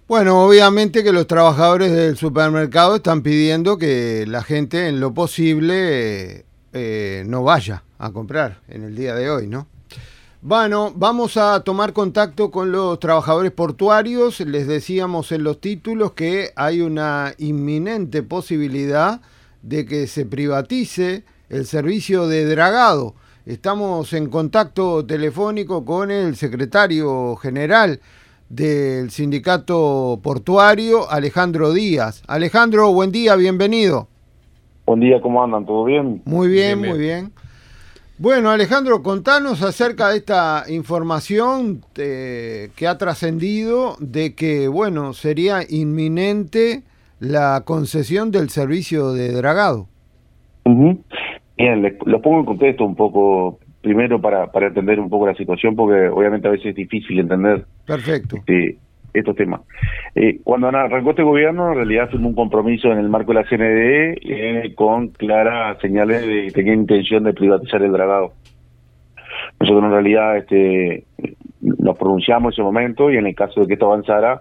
Bueno, obviamente que los trabajadores del supermercado están pidiendo que la gente en lo posible no vaya a comprar en el día de hoy, ¿no? Bueno, vamos a tomar contacto con los trabajadores portuarios. Les decíamos en los títulos que hay una inminente posibilidad de que se privatice el servicio de dragado. Estamos en contacto telefónico con el secretario general del sindicato portuario, Alejandro Díaz. Alejandro, buen día, bienvenido. Buen día, ¿cómo andan? ¿Todo bien? Muy bien, Bien, muy bien. bien. Bueno, Alejandro, contanos acerca de esta información que ha trascendido de que, bueno, sería inminente la concesión del servicio de dragado. Ujú. Bien, los pongo en contexto un poco, primero para entender un poco la situación, porque obviamente a veces es difícil entender Perfecto. estos temas. Cuando arrancó este gobierno, en realidad firmó un compromiso en el marco de la CNDE con claras señales de que tenía intención de privatizar el dragado. Nosotros en realidad nos pronunciamos en ese momento y en el caso de que esto avanzara,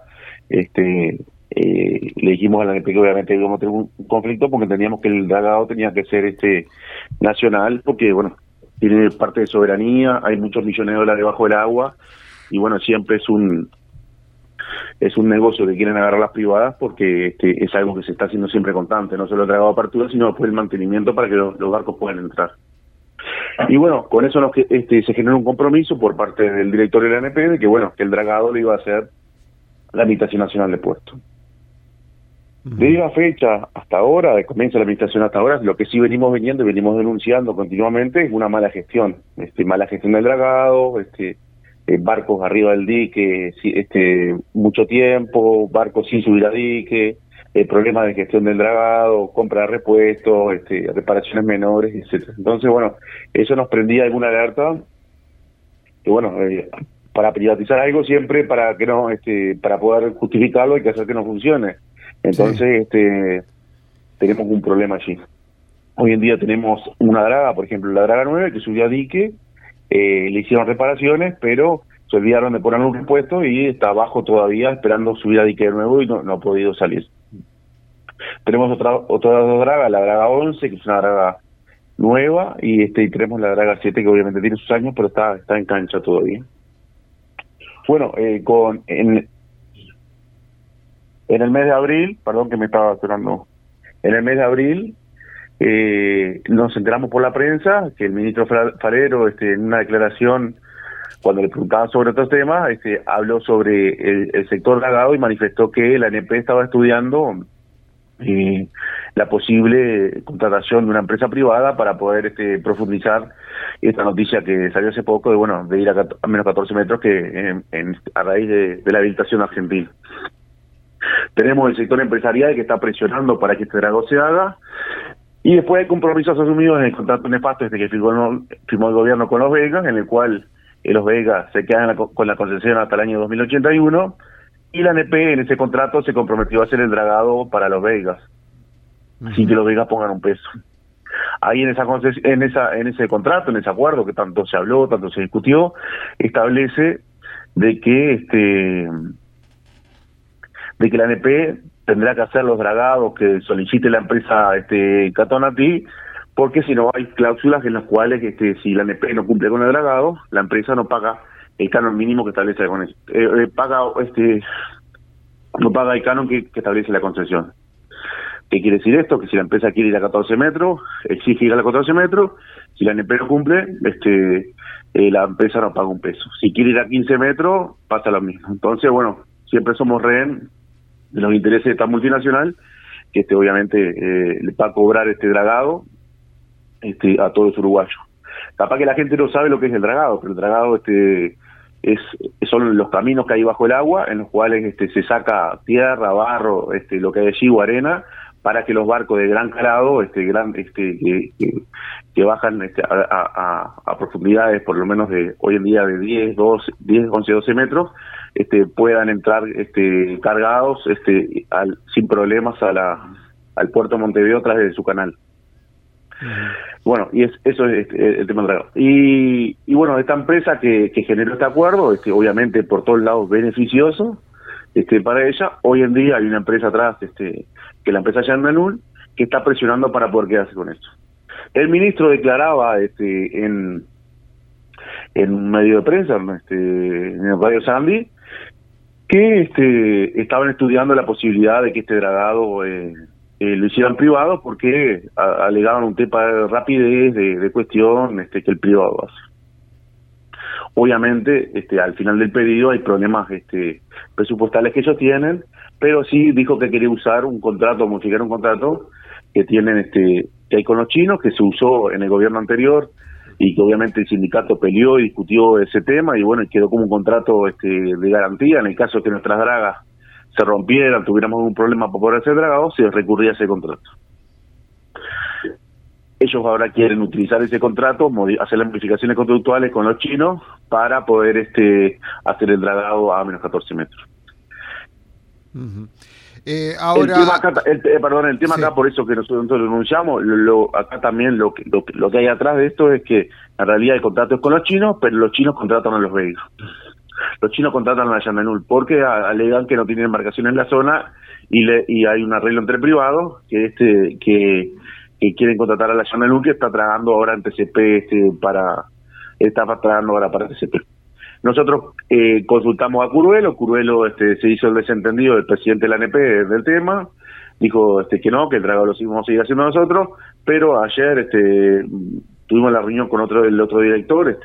le dijimos a la ANP que obviamente íbamos a tener un conflicto porque entendíamos que el dragado tenía que ser nacional, porque bueno, tiene parte de soberanía, hay muchos millones de dólares debajo del agua y bueno, siempre es un negocio que quieren agarrar las privadas porque es algo que se está haciendo siempre constante, no solo el dragado de apertura, sino después el mantenimiento para que los barcos puedan entrar. Y bueno, con eso se generó un compromiso por parte del director de la ANP de que bueno, que el dragado le iba a hacer la Administración Nacional de Puertos. De la fecha hasta ahora, de comienzo de la administración hasta ahora, lo que sí venimos viendo y venimos denunciando continuamente es una mala gestión. Mala gestión del dragado, barcos arriba del dique, mucho tiempo, barcos sin subir a dique, problemas de gestión del dragado, compra de repuestos, reparaciones menores, etcétera. Entonces, bueno, eso nos prendía alguna alerta, que bueno, para privatizar algo siempre, para que no, para poder justificarlo hay que hacer que no funcione. Sí. Entonces, tenemos un problema allí. Hoy en día tenemos una draga, por ejemplo, la draga 9 que subió a dique, le hicieron reparaciones, pero se olvidaron de ponerle un repuesto y está abajo todavía esperando subir a dique de nuevo y no ha podido salir. Tenemos otra dos dragas, la draga 11, que es una draga nueva, y tenemos la draga 7, que obviamente tiene sus años, pero está en cancha todavía. Bueno, en el mes de abril, perdón que me estaba esperando, en el mes de abril nos enteramos por la prensa que el ministro Falero, en una declaración, cuando le preguntaban sobre otros temas, habló sobre el sector dragado y manifestó que la ANP estaba estudiando la posible contratación de una empresa privada para poder profundizar esta noticia que salió hace poco de ir a menos 14 metros que a raíz de la habilitación argentina. Tenemos el sector empresarial que está presionando para que este dragado se haga, y después hay compromisos asumidos en el contrato nefasto que firmó el gobierno con los Vegas, en el cual los Vegas se quedan con la concesión hasta el año 2081, y la ANP en ese contrato se comprometió a hacer el dragado para los Vegas, sin que los Vegas pongan un peso. Ahí en ese contrato, en ese acuerdo que tanto se habló, tanto se discutió, establece de que la ANP tendrá que hacer los dragados que solicite la empresa Catonati, porque si no hay cláusulas en las cuales si la ANP no cumple con el dragado, la empresa no paga el canon mínimo que establece con eso. No paga el canon que establece la concesión. ¿Qué quiere decir esto? Que si la empresa quiere ir a 14 metros, exige ir a 14 metros, si la ANP no cumple, la empresa no paga un peso. Si quiere ir a 15 metros, pasa lo mismo. Entonces, bueno, siempre somos rehén de los intereses de esta multinacional, que obviamente le va a cobrar dragado a todos los uruguayos. Capaz que la gente no sabe lo que es el dragado, pero el dragado son los caminos que hay bajo el agua, en los cuales se saca tierra, barro, lo que hay allí, o arena, para que los barcos de gran calado, que bajan a profundidades por lo menos de hoy en día de 10, 11, 12 metros, puedan entrar cargados sin problemas al puerto de Montevideo a través de su canal. Bueno, y eso es el tema del dragado. Y bueno, esta empresa que generó este acuerdo, obviamente por todos lados beneficioso, para ella. Hoy en día hay una empresa atrás, que es la empresa Yandanul, que está presionando para poder quedarse con esto. El ministro declaraba en un medio de prensa, en el Radio Sandy, que estaban estudiando la posibilidad de que este dragado lo hicieran privado, porque alegaban un tema de rapidez, de cuestión, que el privado hace. Obviamente, al final del pedido hay problemas presupuestales que ellos tienen, pero sí dijo que quería usar un contrato, modificar un contrato que tienen, que hay con los chinos, que se usó en el gobierno anterior, y que obviamente el sindicato peleó y discutió ese tema, y bueno, quedó como un contrato de garantía. En el caso de que nuestras dragas se rompieran, tuviéramos un problema para poder hacer dragado, se recurría a ese contrato. Ellos ahora quieren utilizar ese contrato, hacer las modificaciones conductuales con los chinos para poder hacer el dragado a menos 14 metros. Uh-huh. Ahora, el tema acá, por eso que nosotros lo denunciamos, acá también lo que hay atrás de esto es que en realidad el contrato es con los chinos, pero los chinos contratan a los belgas. Los chinos contratan a la Yandanul porque alegan que no tienen embarcaciones en la zona, y hay un arreglo entre privados que quieren contratar a la Yandanul, que está tragando ahora ante TCP está tragando ahora para TCP. Nosotros consultamos a Curuelo se hizo el desentendido del presidente de la ANP del tema, dijo que no, que el dragado lo seguimos a seguir haciendo nosotros, pero ayer tuvimos la reunión con el otro director,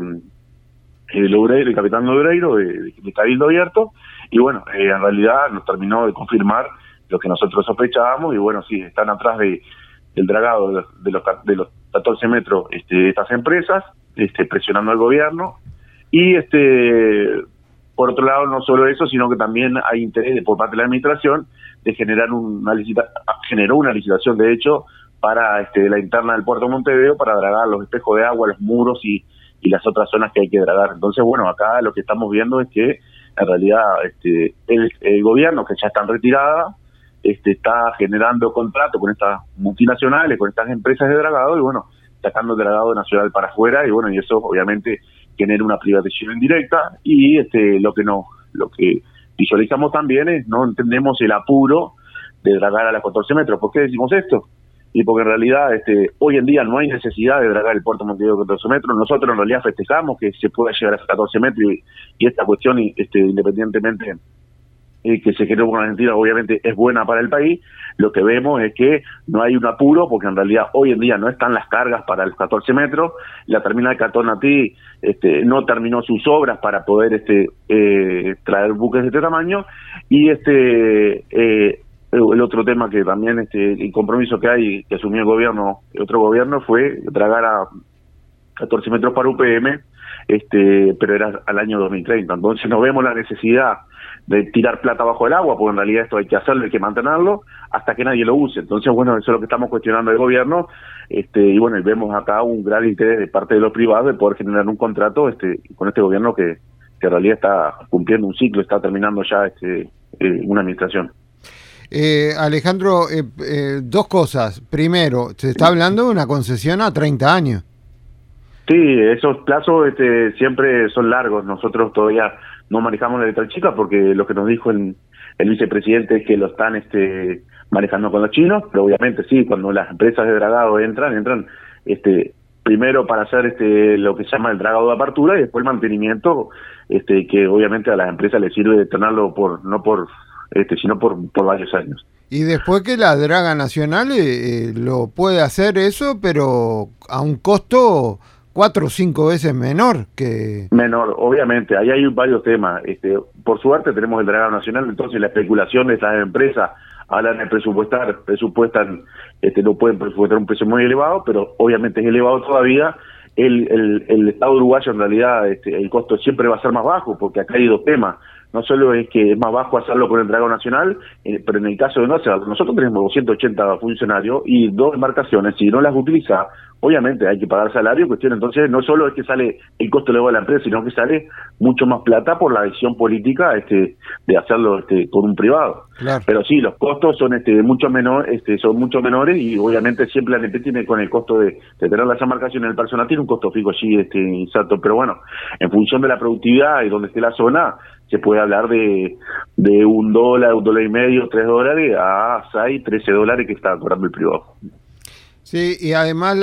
el capitán Loureiro, de Cabildo Abierto, y bueno, en realidad nos terminó de confirmar lo que nosotros sospechábamos, y bueno, sí, están atrás del dragado de los 14 metros estas empresas, presionando al gobierno. Y por otro lado, no solo eso, sino que también hay interés por parte de la administración de generó una licitación, de hecho, para la interna del puerto de Montevideo, para dragar los espejos de agua, los muros y las otras zonas que hay que dragar. Entonces, bueno, acá lo que estamos viendo es que en realidad el gobierno, que ya están retiradas, está generando contratos con estas multinacionales, con estas empresas de dragado, y bueno, sacando el dragado nacional para afuera, y bueno, y eso obviamente genera una privatización indirecta. Y lo que visualizamos también es, no entendemos el apuro de dragar a las 14 metros. ¿Por qué decimos esto? Y porque en realidad hoy en día no hay necesidad de dragar el puerto de Montevideo a 14 metros. Nosotros en realidad festejamos que se pueda llegar a 14 metros, y esta cuestión, independientemente que se generó con Argentina, obviamente es buena para el país. Lo que vemos es que no hay un apuro, porque en realidad hoy en día no están las cargas para los 14 metros. La terminal Catonatí no terminó sus obras para poder traer buques de este tamaño. Y el otro tema que también el compromiso que hay, que asumió otro gobierno, fue dragar a 14 metros para UPM, pero era al año 2030. Entonces no vemos la necesidad de tirar plata bajo el agua, porque en realidad esto hay que hacerlo, hay que mantenerlo hasta que nadie lo use. Entonces, bueno, eso es lo que estamos cuestionando del gobierno, y bueno, vemos acá un gran interés de parte de los privados de poder generar un contrato con este gobierno que en realidad está cumpliendo un ciclo, está terminando ya una administración. Alejandro, dos cosas. Primero, se está hablando de una concesión a 30 años. Sí, esos plazos siempre son largos. Nosotros todavía no manejamos la letra chica, porque lo que nos dijo el vicepresidente es que lo están manejando con los chinos, pero obviamente sí, cuando las empresas de dragado entran primero para hacer lo que se llama el dragado de apertura, y después el mantenimiento, que obviamente a las empresas les sirve de tenerlo sino por varios años. Y después que la draga nacional lo puede hacer eso, pero a un costo 4 o 5 veces menor que... Menor, obviamente, ahí hay varios temas. Por suerte tenemos el dragado nacional, entonces la especulación de estas empresas hablan de presupuestan, no pueden presupuestar un precio muy elevado, pero obviamente es elevado todavía. El Estado uruguayo en realidad el costo siempre va a ser más bajo, porque acá hay dos temas. No solo es que es más bajo hacerlo con el dragado nacional, pero en el caso de no hacerlo, nosotros tenemos 280 funcionarios y 2 embarcaciones. Si no las utiliza, obviamente hay que pagar salario, cuestión. Entonces no solo es que sale el costo elevado de la empresa, sino que sale mucho más plata por la decisión política de hacerlo con un privado. Claro. Pero sí, los costos son mucho menores, y obviamente siempre la ANP tiene, con el costo de tener las embarcaciones, el personal tiene un costo fijo allí, exacto. Pero bueno, en función de la productividad y donde esté la zona, se puede hablar de $1, $1.50, $3 a $6, $13 que está cobrando el privado. Sí, y además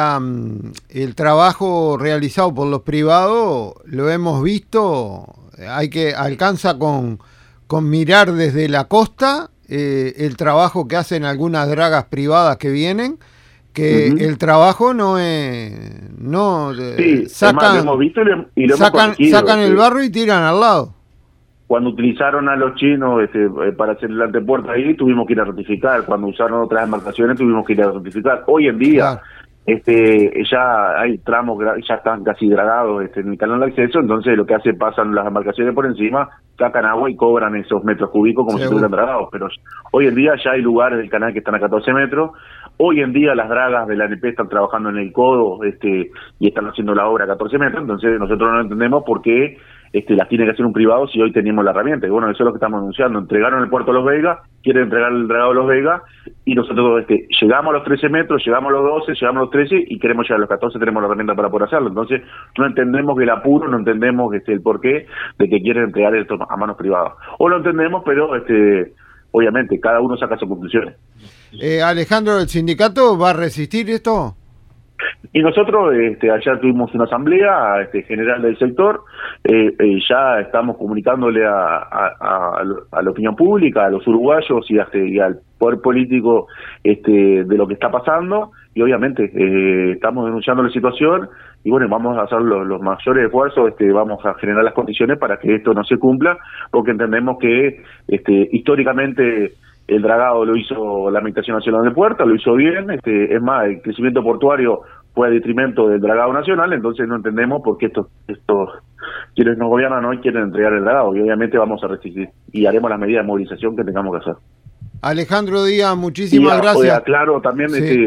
el trabajo realizado por los privados lo hemos visto, alcanza con mirar desde la costa el trabajo que hacen algunas dragas privadas que vienen, que el trabajo no es, Sí, sacan, además, lo hemos visto y lo hemos corregido, sacan el barro y tiran al lado. Cuando utilizaron a los chinos para hacer el antepuerto ahí, tuvimos que ir a ratificar. Cuando usaron otras embarcaciones, tuvimos que ir a ratificar. Hoy en día, claro, ya hay tramos, ya están casi dragados en el canal de acceso, entonces lo que hace, pasan las embarcaciones por encima, sacan agua y cobran esos metros cúbicos como si estuvieran dragados. Pero hoy en día ya hay lugares del canal que están a 14 metros. Hoy en día las dragas de la ANP están trabajando en el codo y están haciendo la obra a 14 metros, entonces nosotros no entendemos por qué las tiene que hacer un privado si hoy tenemos la herramienta. Y bueno, eso es lo que estamos anunciando. Entregaron el puerto a Los Vegas, quieren entregar el dragado a Los Vegas, y nosotros llegamos a los 13 metros, llegamos a los 12, llegamos a los 13 y queremos llegar a los 14, tenemos la herramienta para poder hacerlo. Entonces no entendemos el apuro, no entendemos el porqué de que quieren entregar esto a manos privadas. O lo entendemos, pero obviamente cada uno saca sus conclusiones. Alejandro, ¿el sindicato va a resistir esto? Y nosotros ayer tuvimos una asamblea general del sector, ya estamos comunicándole a la opinión pública, a los uruguayos y al poder político de lo que está pasando, y obviamente estamos denunciando la situación y bueno, vamos a hacer los mayores esfuerzos, vamos a generar las condiciones para que esto no se cumpla, porque entendemos que históricamente el dragado lo hizo la Administración Nacional de Puerto, lo hizo bien, es más, el crecimiento portuario fue a detrimento del dragado nacional, entonces no entendemos por qué estos quienes nos gobiernan hoy quieren entregar el dragado, y obviamente vamos a resistir y haremos las medidas de movilización que tengamos que hacer. Alejandro Díaz, muchísimas gracias. Oiga, claro, también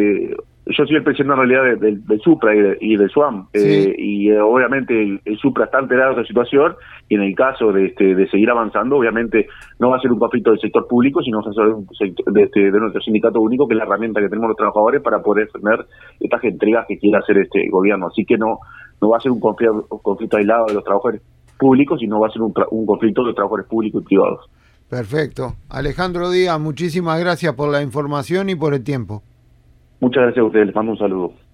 yo soy el presidente en realidad del Supra y del SUAM, y obviamente el Supra está enterado de esta situación, y en el caso de seguir avanzando, obviamente no va a ser un conflicto del sector público, sino va a ser un sector de nuestro sindicato único, que es la herramienta que tenemos los trabajadores para poder tener estas entregas que quiera hacer este gobierno. Así que no va a ser un conflicto aislado de los trabajadores públicos, sino va a ser un conflicto de los trabajadores públicos y privados. Perfecto. Alejandro Díaz, muchísimas gracias por la información y por el tiempo. Muchas gracias a ustedes, les mando un saludo.